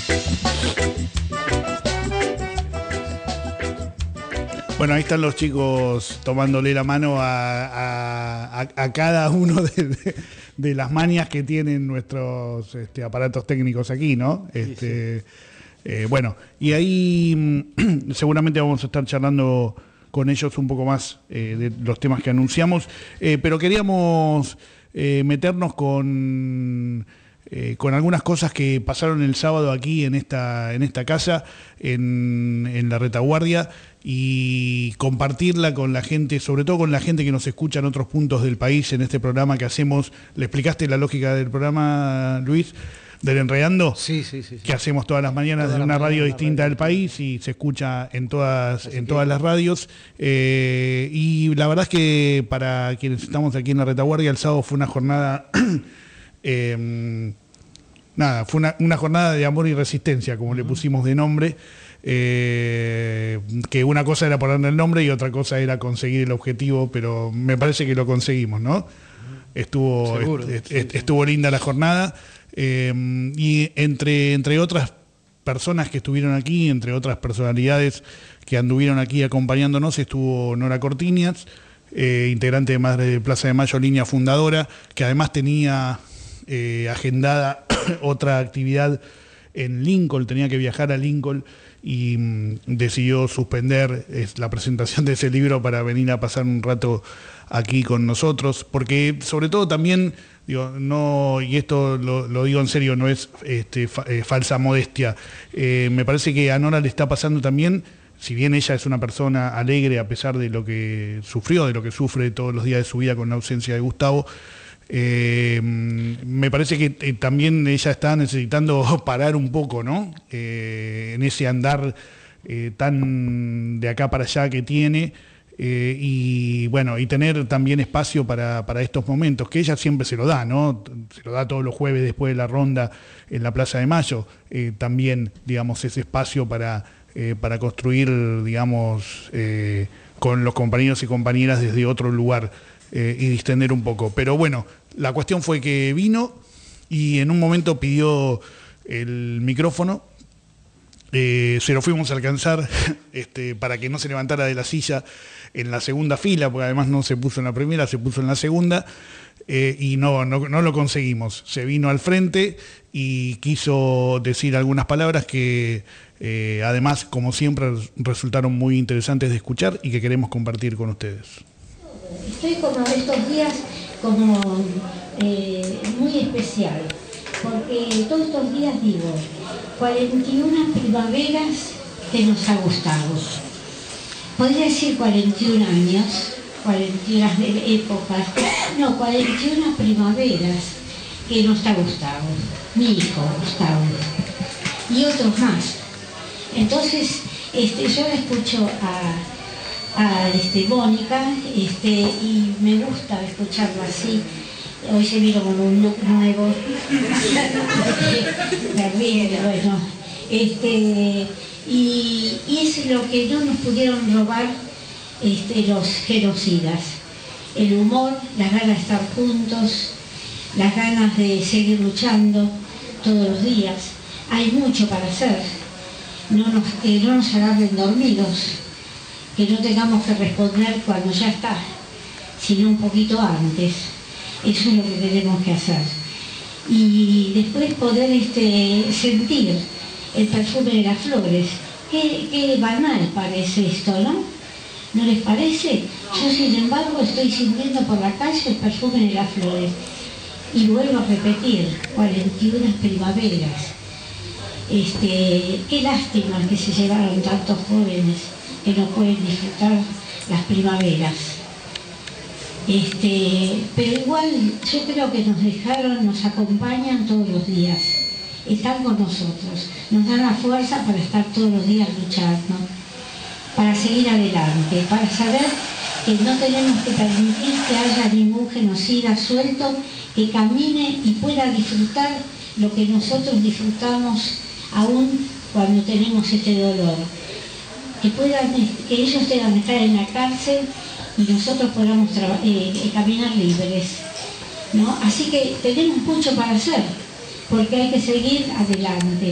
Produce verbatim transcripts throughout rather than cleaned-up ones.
Bueno, ahí están los chicos tomándole la mano a, a, a, a cada uno de, de, de las manias que tienen nuestros este, aparatos técnicos aquí, ¿no? Este, sí, sí. Eh, bueno, y ahí seguramente vamos a estar charlando con ellos un poco más eh, de los temas que anunciamos, eh, pero queríamos eh, meternos con... Eh, con algunas cosas que pasaron el sábado aquí en esta, en esta casa, en, en la retaguardia, y compartirla con la gente, sobre todo con la gente que nos escucha en otros puntos del país, en este programa que hacemos. ¿Le explicaste la lógica del programa, Luis? ¿Del Enredando? Sí, sí, sí. sí. Que hacemos todas las mañanas desde una radio distinta del país y se escucha en todas, en todas las radios. Eh, y la verdad es que para quienes estamos aquí en la retaguardia, el sábado fue una jornada... Eh, nada, fue una, una jornada de amor y resistencia, como uh-huh. le pusimos de nombre, eh, que una cosa era ponerle el nombre y otra cosa era conseguir el objetivo, pero me parece que lo conseguimos, ¿no? Uh-huh. Estuvo, Seguro, est, sí, est, sí. estuvo linda la jornada, eh, y entre, entre otras personas que estuvieron aquí, entre otras personalidades que anduvieron aquí acompañándonos, estuvo Nora Cortiñas, eh, integrante de Madre de Plaza de Mayo, línea fundadora, que además tenía... Eh, agendada otra actividad en Lincoln, tenía que viajar a Lincoln y mm, decidió suspender es, la presentación de ese libro para venir a pasar un rato aquí con nosotros, porque sobre todo también, digo, no, y esto lo, lo digo en serio, no es este, fa, eh, falsa modestia, eh, me parece que a Nora le está pasando también, si bien ella es una persona alegre a pesar de lo que sufrió, de lo que sufre todos los días de su vida con la ausencia de Gustavo, Eh, me parece que eh, también ella está necesitando parar un poco, ¿no? Eh, en ese andar eh, tan de acá para allá que tiene, eh, y bueno, y tener también espacio para, para estos momentos, que ella siempre se lo da, ¿no? Se lo da todos los jueves después de la ronda en la Plaza de Mayo, eh, también, digamos, ese espacio para, eh, para construir, digamos, eh, con los compañeros y compañeras desde otro lugar. Eh, y distender un poco. Pero bueno, la cuestión fue que vino y en un momento pidió el micrófono, eh, se lo fuimos a alcanzar este, para que no se levantara de la silla en la segunda fila, porque además no se puso en la primera, se puso en la segunda, eh, y no, no, no lo conseguimos. Se vino al frente y quiso decir algunas palabras que eh, además, como siempre, resultaron muy interesantes de escuchar y que queremos compartir con ustedes. Estoy como estos días como eh, muy especial, porque todos estos días digo, cuarenta y una primaveras que nos ha gustado. Podría decir cuarenta y un años, cuarenta y una épocas, no, cuarenta y una primaveras que nos ha gustado. Mi hijo, Gustavo, y otros más. Entonces, este, yo le escucho a... a este, Mónica, este, y me gusta escucharlo así. Hoy se vino con un look nuevo. También, bueno, este, y, y es lo que no nos pudieron robar este, los genocidas. El humor, las ganas de estar juntos, las ganas de seguir luchando todos los días. Hay mucho para hacer. No nos, que no nos agarren dormidos, que no tengamos que responder cuando ya está, sino un poquito antes. Eso es lo que tenemos que hacer. Y después poder este, sentir el perfume de las flores. Qué, qué banal parece esto, ¿no? ¿No les parece? Yo, sin embargo, estoy sintiendo por la calle el perfume de las flores. Y vuelvo a repetir, cuarenta y una primaveras. Este, qué lástima que se llevaron tantos jóvenes que no pueden disfrutar las primaveras. Este, pero igual yo creo que nos dejaron, nos acompañan todos los días, están con nosotros, nos dan la fuerza para estar todos los días luchando, para seguir adelante, para saber que no tenemos que permitir que haya ningún genocida suelto que camine y pueda disfrutar lo que nosotros disfrutamos aún cuando tenemos este dolor. Que, puedan, que ellos tengan que estar en la cárcel y nosotros podamos eh, caminar libres, ¿no? Así que tenemos mucho para hacer, porque hay que seguir adelante.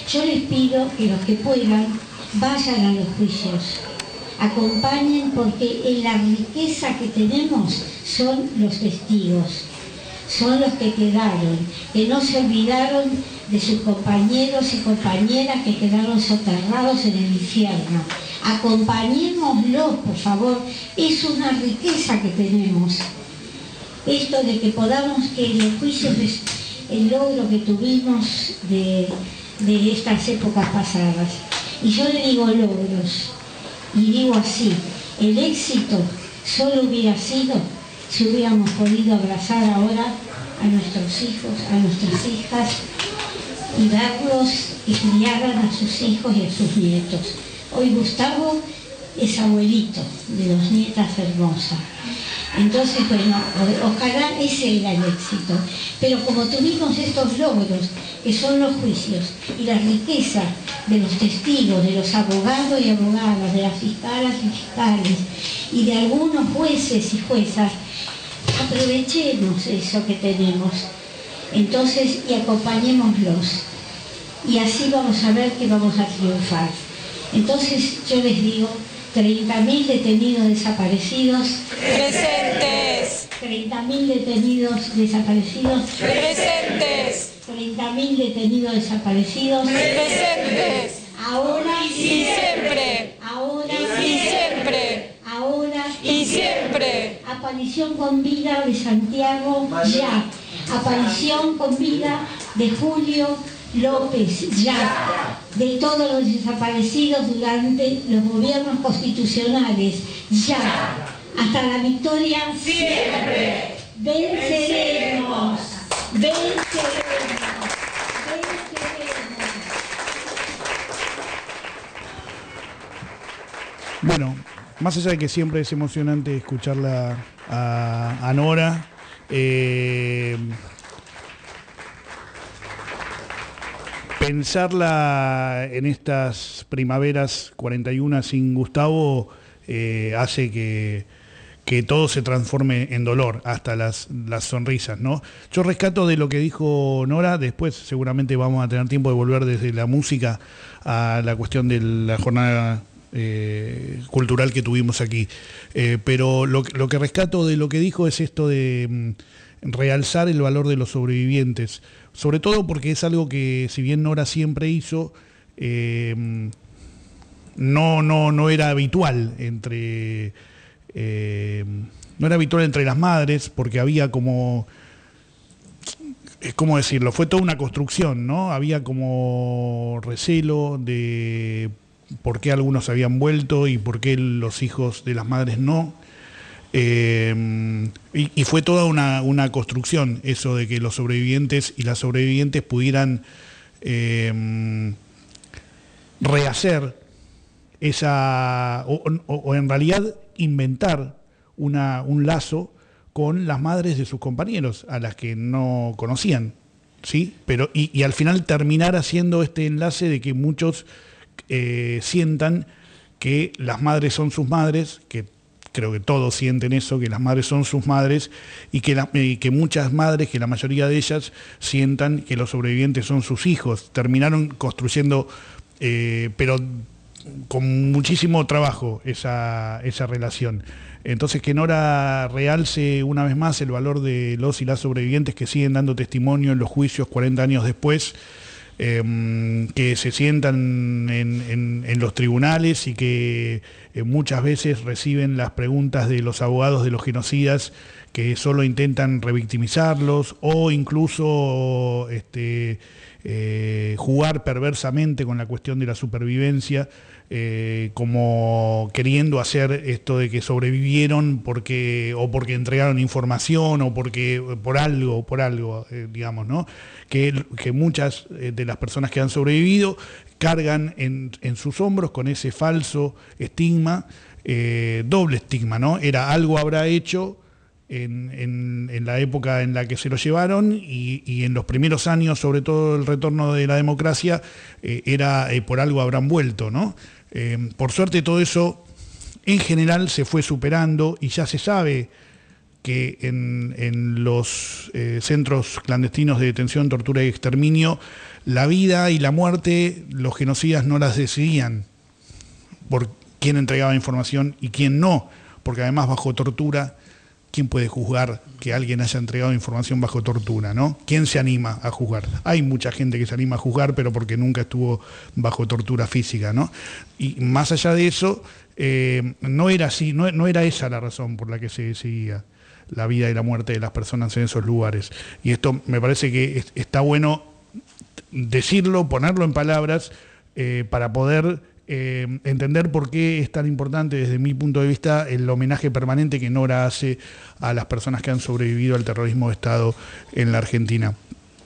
Yo les pido que los que puedan vayan a los juicios, acompañen, porque en la riqueza que tenemos son los testigos, son los que quedaron, que no se olvidaron de sus compañeros y compañeras que quedaron soterrados en el infierno. Acompañémoslos, por favor, es una riqueza que tenemos. Esto de que podamos, que en los juicios, el logro que tuvimos de, de estas épocas pasadas. Y yo le digo logros, y digo así, el éxito solo hubiera sido si hubiéramos podido abrazar ahora a nuestros hijos, a nuestras hijas, y verlos y criaran a sus hijos y a sus nietos. Hoy Gustavo es abuelito de dos nietas hermosas. Entonces, bueno, ojalá ese era el éxito. Pero como tuvimos estos logros, que son los juicios, y la riqueza de los testigos, de los abogados y abogadas, de las fiscalas y fiscales, y de algunos jueces y juezas, aprovechemos eso que tenemos. Entonces, y acompañémoslos. Y así vamos a ver que vamos a triunfar. Entonces, yo les digo, treinta mil detenidos desaparecidos. Presentes. treinta mil detenidos desaparecidos. Presentes. treinta mil detenidos desaparecidos. Presentes. Ahora y siempre. Ahora y siempre. Ahora y siempre. Aparición con vida de Santiago, ya. Aparición con vida de Julio López, ya. De todos los desaparecidos durante los gobiernos constitucionales, ya. Hasta la victoria siempre. Venceremos. Venceremos. Venceremos. Bueno, más allá de que siempre es emocionante escucharla a, a Nora, eh, pensarla en estas primaveras cuarenta y uno sin Gustavo eh, hace que, que todo se transforme en dolor, hasta las, las sonrisas, ¿no? Yo rescato de lo que dijo Nora, después seguramente vamos a tener tiempo de volver desde la música a la cuestión de la jornada eh, cultural que tuvimos aquí. Eh, pero lo, lo que rescato de lo que dijo es esto de mm, realzar el valor de los sobrevivientes, sobre todo porque es algo que, si bien Nora siempre hizo, eh, no, no, no era habitual entre eh, no era habitual entre las madres, porque había como, ¿cómo decirlo? Fue toda una construcción, ¿no? Había como recelo de por qué algunos habían vuelto y por qué los hijos de las madres no. Eh, y, y fue toda una, una construcción eso de que los sobrevivientes y las sobrevivientes pudieran eh, rehacer esa, o, o, o en realidad inventar una, un lazo con las madres de sus compañeros, a las que no conocían, ¿sí? Pero, y, y al final terminar haciendo este enlace de que muchos eh, sientan que las madres son sus madres, que creo que todos sienten eso, que las madres son sus madres, y que, la, eh, que muchas madres, que la mayoría de ellas, sientan que los sobrevivientes son sus hijos. Terminaron construyendo, eh, pero con muchísimo trabajo, esa, esa relación. Entonces, que Nora realce una vez más el valor de los y las sobrevivientes que siguen dando testimonio en los juicios cuarenta años después, Eh, que se sientan en, en, en los tribunales y que eh, muchas veces reciben las preguntas de los abogados de los genocidas, que solo intentan revictimizarlos o incluso este, eh, jugar perversamente con la cuestión de la supervivencia, eh, como queriendo hacer esto de que sobrevivieron porque o porque entregaron información o porque por algo, por algo, eh, digamos, ¿no? Que, que muchas de las personas que han sobrevivido cargan en, en sus hombros con ese falso estigma, eh, doble estigma, ¿no? Era algo habrá hecho en, en, en la época en la que se lo llevaron y, y en los primeros años, sobre todo el retorno de la democracia, eh, era eh, por algo habrán vuelto, ¿no? Eh, por suerte todo eso en general se fue superando y ya se sabe que en, en los eh, centros clandestinos de detención, tortura y exterminio, la vida y la muerte, los genocidas no las decidían por quién entregaba información y quién no, porque además bajo tortura, ¿quién puede juzgar que alguien haya entregado información bajo tortura, ¿no? ¿Quién se anima a juzgar? Hay mucha gente que se anima a juzgar, pero porque nunca estuvo bajo tortura física, ¿no? Y más allá de eso, eh, no era así, no, no era esa la razón por la que se decidía la vida y la muerte de las personas en esos lugares. Y esto me parece que es, está bueno decirlo, ponerlo en palabras, eh, para poder eh, entender por qué es tan importante desde mi punto de vista el homenaje permanente que Nora hace a las personas que han sobrevivido al terrorismo de Estado en la Argentina.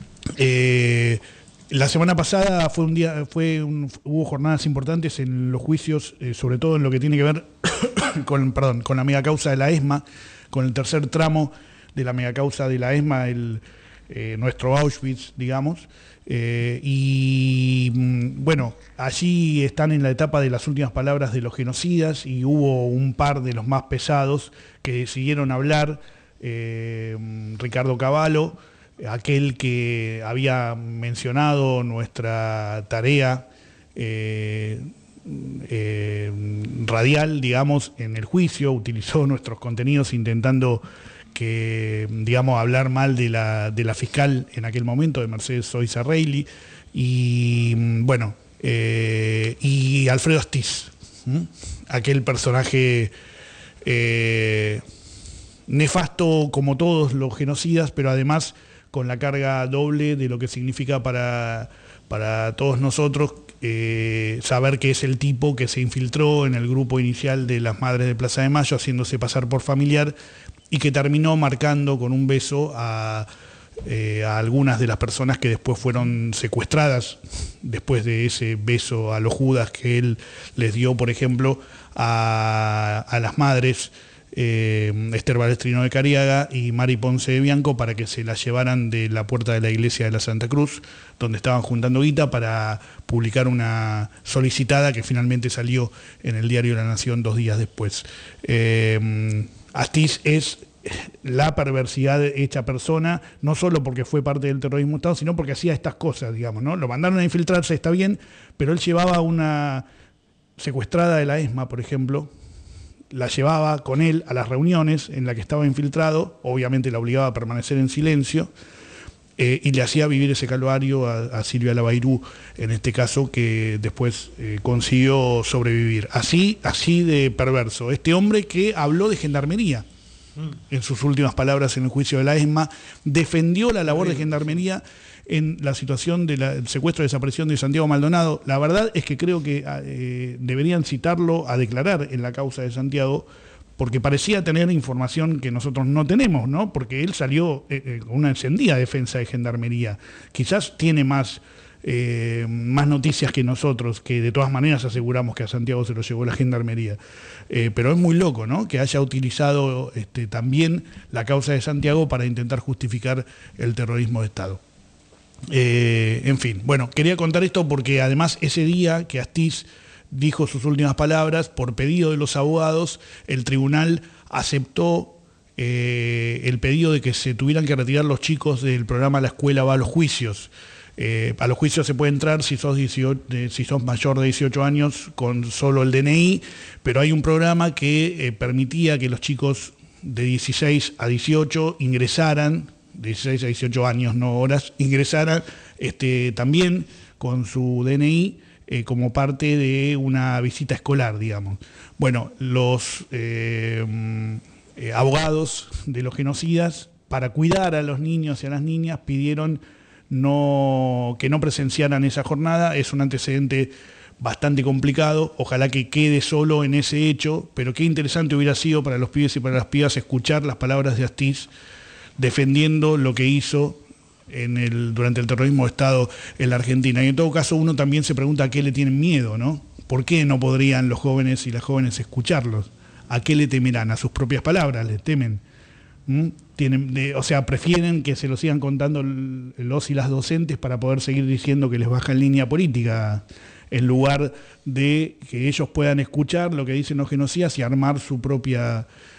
Eh, la semana pasada fue un día, fue un, hubo jornadas importantes en los juicios, eh, sobre todo en lo que tiene que ver con, perdón, con la megacausa de la ESMA, con el tercer tramo de la megacausa de la ESMA, el, eh, nuestro Auschwitz, digamos. Eh, y bueno, allí están en la etapa de las últimas palabras de los genocidas y hubo un par de los más pesados que decidieron hablar. eh, Ricardo Cavallo, aquel que había mencionado nuestra tarea eh, eh, radial, digamos, en el juicio, utilizó nuestros contenidos intentando que, digamos, hablar mal de la, de la fiscal en aquel momento, de Mercedes Soisa Reilly, y bueno, eh, y Alfredo Astiz, ¿m? aquel personaje eh, nefasto como todos los genocidas, pero además con la carga doble de lo que significa para, para todos nosotros eh, saber que es el tipo que se infiltró en el grupo inicial de las Madres de Plaza de Mayo, haciéndose pasar por familiar, y que terminó marcando con un beso a, eh, a algunas de las personas que después fueron secuestradas, después de ese beso a los Judas que él les dio, por ejemplo, a, a las madres, eh, Esther Balestrino de Cariaga y Mari Ponce de Bianco, para que se las llevaran de la puerta de la iglesia de la Santa Cruz, donde estaban juntando guita para publicar una solicitada que finalmente salió en el diario La Nación dos días después. Eh, Astiz es la perversidad hecha persona, no solo porque fue parte del terrorismo de Estado, sino porque hacía estas cosas, digamos, ¿no? Lo mandaron a infiltrarse, está bien, pero él llevaba una secuestrada de la ESMA, por ejemplo, la llevaba con él a las reuniones en las que estaba infiltrado, obviamente la obligaba a permanecer en silencio, eh, y le hacía vivir ese calvario a, a Silvia Labairú, en este caso, que después eh, consiguió sobrevivir. Así, así de perverso. Este hombre que habló de gendarmería mm. en sus últimas palabras en el juicio de la ESMA, defendió la labor de gendarmería en la situación del secuestro y desaparición de Santiago Maldonado. La verdad es que creo que eh, deberían citarlo a declarar en la causa de Santiago, porque parecía tener información que nosotros no tenemos, ¿no? Porque él salió eh, eh, con una encendida defensa de gendarmería. Quizás tiene más, eh, más noticias que nosotros, que de todas maneras aseguramos que a Santiago se lo llevó la gendarmería. Eh, pero es muy loco, ¿no?, que haya utilizado este, también la causa de Santiago para intentar justificar el terrorismo de Estado. Eh, en fin, bueno, quería contar esto porque además ese día que Astiz dijo sus últimas palabras, por pedido de los abogados, el tribunal aceptó eh, el pedido de que se tuvieran que retirar los chicos del programa La Escuela Va a los Juicios. Eh, a los juicios se puede entrar si sos, dieciocho, eh, si sos mayor de dieciocho años con solo el D N I, pero hay un programa que eh, permitía que los chicos de dieciséis a dieciocho ingresaran, dieciséis a dieciocho años, no horas, ingresaran este, también con su D N I, Eh, como parte de una visita escolar, digamos. Bueno, los eh, eh, abogados de los genocidas, para cuidar a los niños y a las niñas, pidieron no, que no presenciaran esa jornada. Es un antecedente bastante complicado, ojalá que quede solo en ese hecho, pero qué interesante hubiera sido para los pibes y para las pibas escuchar las palabras de Astiz defendiendo lo que hizo En el, durante el terrorismo de Estado en la Argentina. Y en todo caso uno también se pregunta a qué le tienen miedo, ¿no? ¿Por qué no podrían los jóvenes y las jóvenes escucharlos? ¿A qué le temerán? ¿A sus propias palabras le temen? ¿Mm? Tienen, de, o sea, prefieren que se lo sigan contando los y las docentes para poder seguir diciendo que les bajan línea política, en lugar de que ellos puedan escuchar lo que dicen los genocidas y armar su propia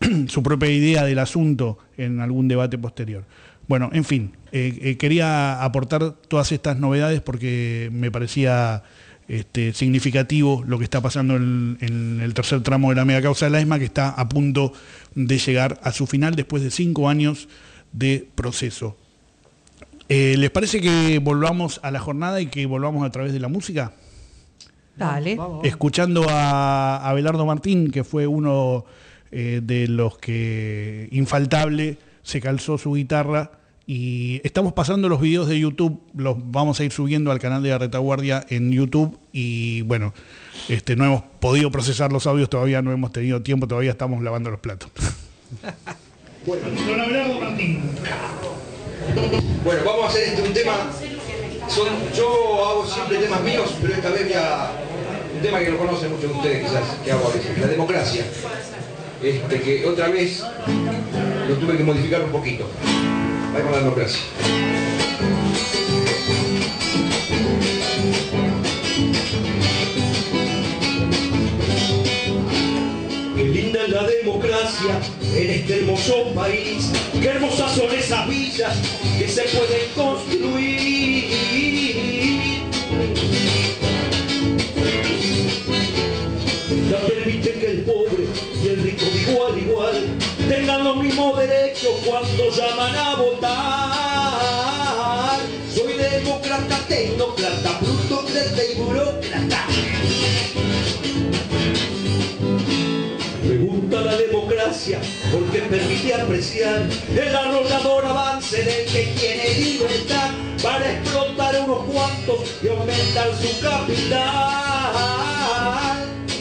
su propia idea del asunto en algún debate posterior. Bueno, en fin, eh, eh, quería aportar todas estas novedades porque me parecía este, significativo lo que está pasando en, en el tercer tramo de la mega causa de la ESMA, que está a punto de llegar a su final después de cinco años de proceso. Eh, ¿Les parece que volvamos a la jornada y que volvamos a través de la música? Dale. Vamos, vamos. Escuchando a Abelardo Martín, que fue uno eh, de los que infaltable se calzó su guitarra, y estamos pasando los videos de YouTube, los vamos a ir subiendo al canal de La Retaguardia en YouTube, y bueno, este, no hemos podido procesar los audios todavía, no hemos tenido tiempo, todavía estamos lavando los platos. Bueno, Don Abelardo Martín. bueno, vamos a hacer este un tema. Son, yo hago siempre temas míos, pero esta vez voy a un tema que lo conocen muchos de ustedes quizás, que hago a veces, la democracia. Este, que otra vez lo tuve que modificar un poquito. Ahí con la democracia. Qué linda es la democracia en este hermoso país. Qué hermosas son esas villas que se pueden construir. La permite que el pobre y el rico de igual a igual tengan los mismos derechos cuando llaman a votar. Soy demócrata, tecnócrata, plutócrata y burócrata. Me gusta la democracia porque permite apreciar el arrollador avance del que tiene libertad para explotar a unos cuantos y aumentar su capital.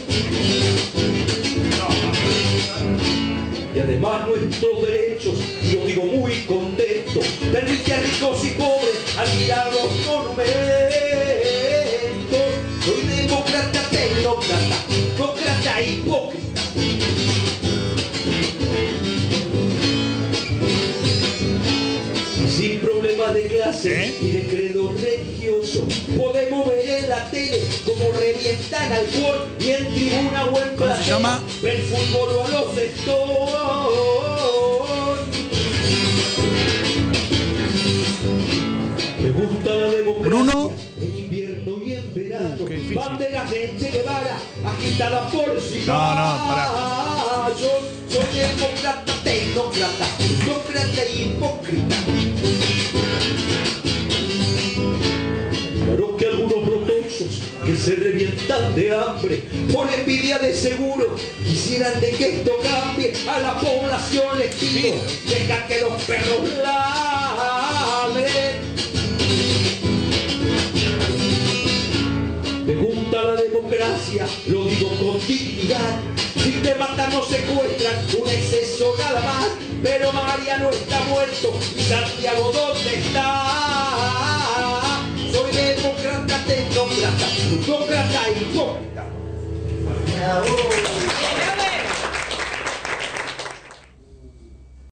Y además nuestros derechos, yo digo muy contento, permite a ricos y pobres alquilar los monumentos. Soy demócrata, tecnócrata, demócrata hipócrita. Sin problemas de clase ¿Eh? y de credo religioso, podemos ver en la tele cómo revientan alcohol y en tribuna o en ¿Cómo se llama? el fútbol o a los Stones. Me gusta la democracia Bruno. en invierno y en verano. Uh, qué difícil. Banderas de Che Guevara agitadas por si No, no, pará. Yo soy demócrata, tecnócrata, demócrata y hipócrita. Claro que algunos protoxos que se revientan de hambre por envidia de seguro quisieran de que esto cambie. A la población les pido, deja que los perros ladren. Me gusta la democracia, lo digo con dignidad. Si te matan o secuestran, un exceso nada más. Pero Mariano está muerto y Santiago ¿dónde está? Soy demócrata, tecnócrata, demócrata y hipócrita.